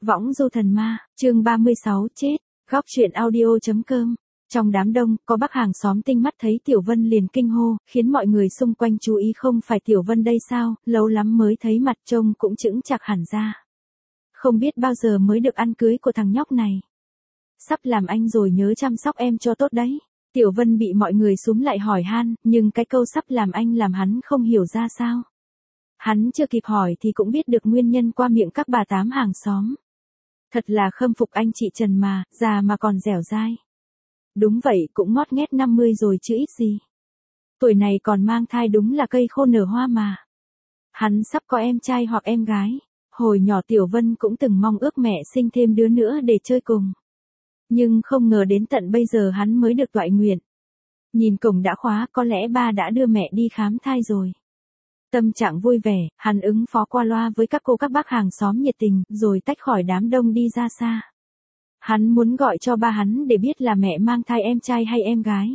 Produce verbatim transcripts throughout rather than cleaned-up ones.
Võng du thần ma, chương ba mươi sáu chết, góc truyện audio.com. Trong đám đông, có bác hàng xóm tinh mắt thấy Tiểu Vân liền kinh hô, khiến mọi người xung quanh chú ý không phải Tiểu Vân đây sao, lâu lắm mới thấy mặt trông cũng chững chạc hẳn ra. Không biết bao giờ mới được ăn cưới của thằng nhóc này. Sắp làm anh rồi nhớ chăm sóc em cho tốt đấy. Tiểu Vân bị mọi người xúm lại hỏi han, nhưng cái câu sắp làm anh làm hắn không hiểu ra sao. Hắn chưa kịp hỏi thì cũng biết được nguyên nhân qua miệng các bà tám hàng xóm. Thật là khâm phục anh chị Trần mà, già mà còn dẻo dai. Đúng vậy, cũng ngót nghét năm mươi rồi chứ ít gì. Tuổi này còn mang thai đúng là cây khô nở hoa mà. Hắn sắp có em trai hoặc em gái. Hồi nhỏ Tiểu Vân cũng từng mong ước mẹ sinh thêm đứa nữa để chơi cùng. Nhưng không ngờ đến tận bây giờ hắn mới được toại nguyện. Nhìn cổng đã khóa, có lẽ ba đã đưa mẹ đi khám thai rồi. Tâm trạng vui vẻ, hắn ứng phó qua loa với các cô các bác hàng xóm nhiệt tình, rồi tách khỏi đám đông đi ra xa. Hắn muốn gọi cho ba hắn để biết là mẹ mang thai em trai hay em gái.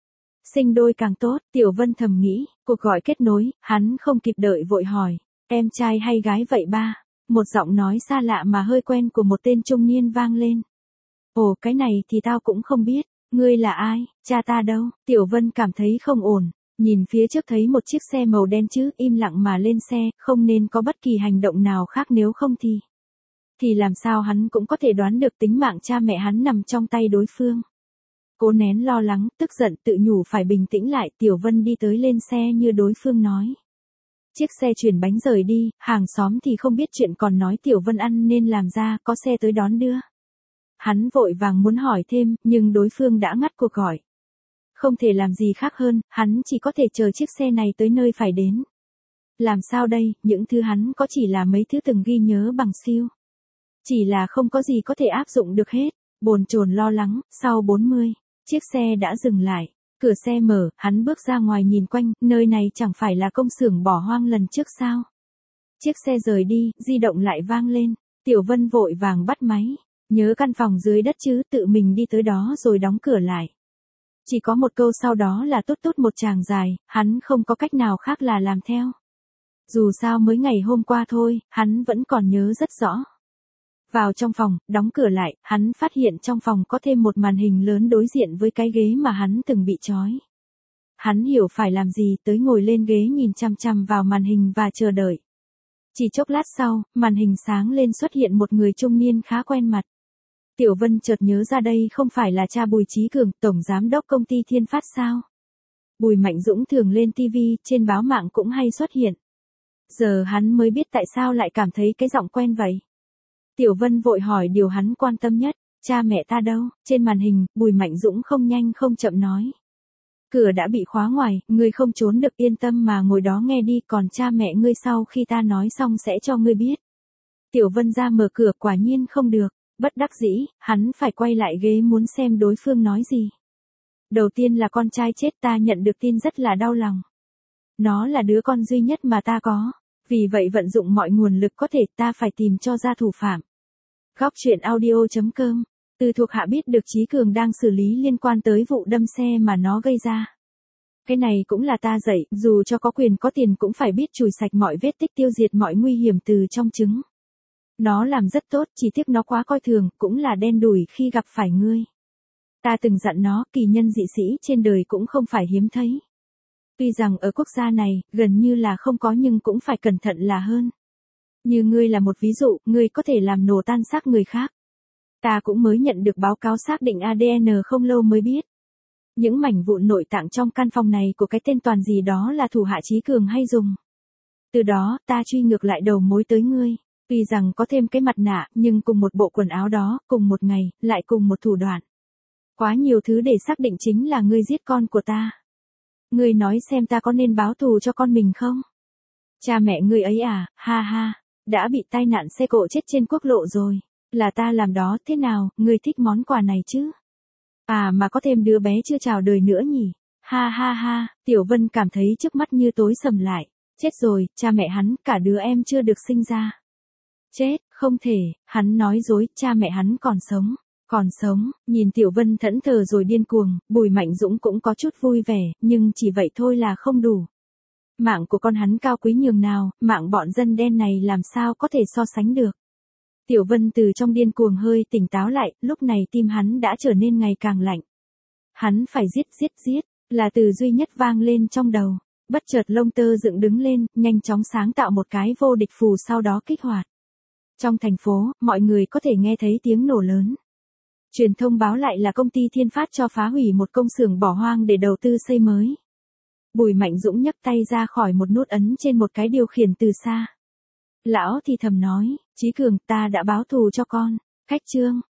Sinh đôi càng tốt, Tiểu Vân thầm nghĩ, cuộc gọi kết nối, hắn không kịp đợi vội hỏi, em trai hay gái vậy ba? Một giọng nói xa lạ mà hơi quen của một tên trung niên vang lên. Ồ, cái này thì tao cũng không biết, ngươi là ai, cha ta đâu? Tiểu Vân cảm thấy không ổn. Nhìn phía trước thấy một chiếc xe màu đen chứ, im lặng mà lên xe, không nên có bất kỳ hành động nào khác, nếu không thì... Thì làm sao hắn cũng có thể đoán được tính mạng cha mẹ hắn nằm trong tay đối phương. Cố nén lo lắng, tức giận, tự nhủ phải bình tĩnh lại. Tiểu Vân đi tới lên xe như đối phương nói. Chiếc xe chuyển bánh rời đi, hàng xóm thì không biết chuyện còn nói Tiểu Vân ăn nên làm ra, có xe tới đón đưa. Hắn vội vàng muốn hỏi thêm, nhưng đối phương đã ngắt cuộc gọi. Không thể làm gì khác hơn, hắn chỉ có thể chờ chiếc xe này tới nơi phải đến. Làm sao đây, những thứ hắn có chỉ là mấy thứ từng ghi nhớ bằng siêu. Chỉ là không có gì có thể áp dụng được hết. Bồn chồn lo lắng, sau bốn mươi, chiếc xe đã dừng lại. Cửa xe mở, hắn bước ra ngoài nhìn quanh, nơi này chẳng phải là công xưởng bỏ hoang lần trước sao. Chiếc xe rời đi, di động lại vang lên. Tiểu Vân vội vàng bắt máy. Nhớ căn phòng dưới đất chứ, tự mình đi tới đó rồi đóng cửa lại. Chỉ có một câu sau đó là tút tút một tràng dài, hắn không có cách nào khác là làm theo. Dù sao mới ngày hôm qua thôi, hắn vẫn còn nhớ rất rõ. Vào trong phòng, đóng cửa lại, hắn phát hiện trong phòng có thêm một màn hình lớn đối diện với cái ghế mà hắn từng bị trói. Hắn hiểu phải làm gì, tới ngồi lên ghế nhìn chằm chằm vào màn hình và chờ đợi. Chỉ chốc lát sau, màn hình sáng lên xuất hiện một người trung niên khá quen mặt. Tiểu Vân chợt nhớ ra đây không phải là cha Bùi Chí Cường, tổng giám đốc công ty Thiên Phát sao? Bùi Mạnh Dũng thường lên ti vi, trên báo mạng cũng hay xuất hiện. Giờ hắn mới biết tại sao lại cảm thấy cái giọng quen vậy. Tiểu Vân vội hỏi điều hắn quan tâm nhất, cha mẹ ta đâu? Trên màn hình, Bùi Mạnh Dũng không nhanh không chậm nói. Cửa đã bị khóa ngoài, ngươi không trốn được, yên tâm mà ngồi đó nghe đi, còn cha mẹ ngươi sau khi ta nói xong sẽ cho ngươi biết. Tiểu Vân ra mở cửa, quả nhiên không được. Bất đắc dĩ, hắn phải quay lại ghế muốn xem đối phương nói gì. Đầu tiên là con trai chết, ta nhận được tin rất là đau lòng. Nó là đứa con duy nhất mà ta có. Vì vậy vận dụng mọi nguồn lực có thể, ta phải tìm cho ra thủ phạm. Góc truyện audio.com. Từ thuộc hạ biết được Chí Cường đang xử lý liên quan tới vụ đâm xe mà nó gây ra. Cái này cũng là ta dạy, dù cho có quyền có tiền cũng phải biết chùi sạch mọi vết tích, tiêu diệt mọi nguy hiểm từ trong trứng. Nó làm rất tốt, chỉ tiếc nó quá coi thường, cũng là đen đủi khi gặp phải ngươi. Ta từng dặn nó, kỳ nhân dị sĩ trên đời cũng không phải hiếm thấy. Tuy rằng ở quốc gia này, gần như là không có nhưng cũng phải cẩn thận là hơn. Như ngươi là một ví dụ, ngươi có thể làm nổ tan xác người khác. Ta cũng mới nhận được báo cáo xác định a đê en không lâu mới biết. Những mảnh vụn nội tạng trong căn phòng này của cái tên toàn gì đó là thủ hạ Chí Cường hay dùng. Từ đó, ta truy ngược lại đầu mối tới ngươi. Tuy rằng có thêm cái mặt nạ, nhưng cùng một bộ quần áo đó, cùng một ngày, lại cùng một thủ đoạn. Quá nhiều thứ để xác định chính là ngươi giết con của ta. Ngươi nói xem ta có nên báo thù cho con mình không? Cha mẹ ngươi ấy à, ha ha, đã bị tai nạn xe cộ chết trên quốc lộ rồi. Là ta làm đó, thế nào, ngươi thích món quà này chứ? À mà có thêm đứa bé chưa chào đời nữa nhỉ? Ha ha ha, Tiểu Vân cảm thấy trước mắt như tối sầm lại. Chết rồi, cha mẹ hắn, cả đứa em chưa được sinh ra. Chết, không thể, hắn nói dối, cha mẹ hắn còn sống, còn sống, nhìn Tiểu Vân thẫn thờ rồi điên cuồng, Bùi Mạnh Dũng cũng có chút vui vẻ, nhưng chỉ vậy thôi là không đủ. Mạng của con hắn cao quý nhường nào, mạng bọn dân đen này làm sao có thể so sánh được. Tiểu Vân từ trong điên cuồng hơi tỉnh táo lại, lúc này tim hắn đã trở nên ngày càng lạnh. Hắn phải giết giết giết, là từ duy nhất vang lên trong đầu. Bất chợt lông tơ dựng đứng lên, nhanh chóng sáng tạo một cái vô địch phù sau đó kích hoạt. Trong thành phố, mọi người có thể nghe thấy tiếng nổ lớn. Truyền thông báo lại là công ty Thiên Phát cho phá hủy một công xưởng bỏ hoang để đầu tư xây mới. Bùi Mạnh Dũng nhấc tay ra khỏi một nút ấn trên một cái điều khiển từ xa. Lão thì thầm nói, Chí Cường, ta đã báo thù cho con. Khách trương,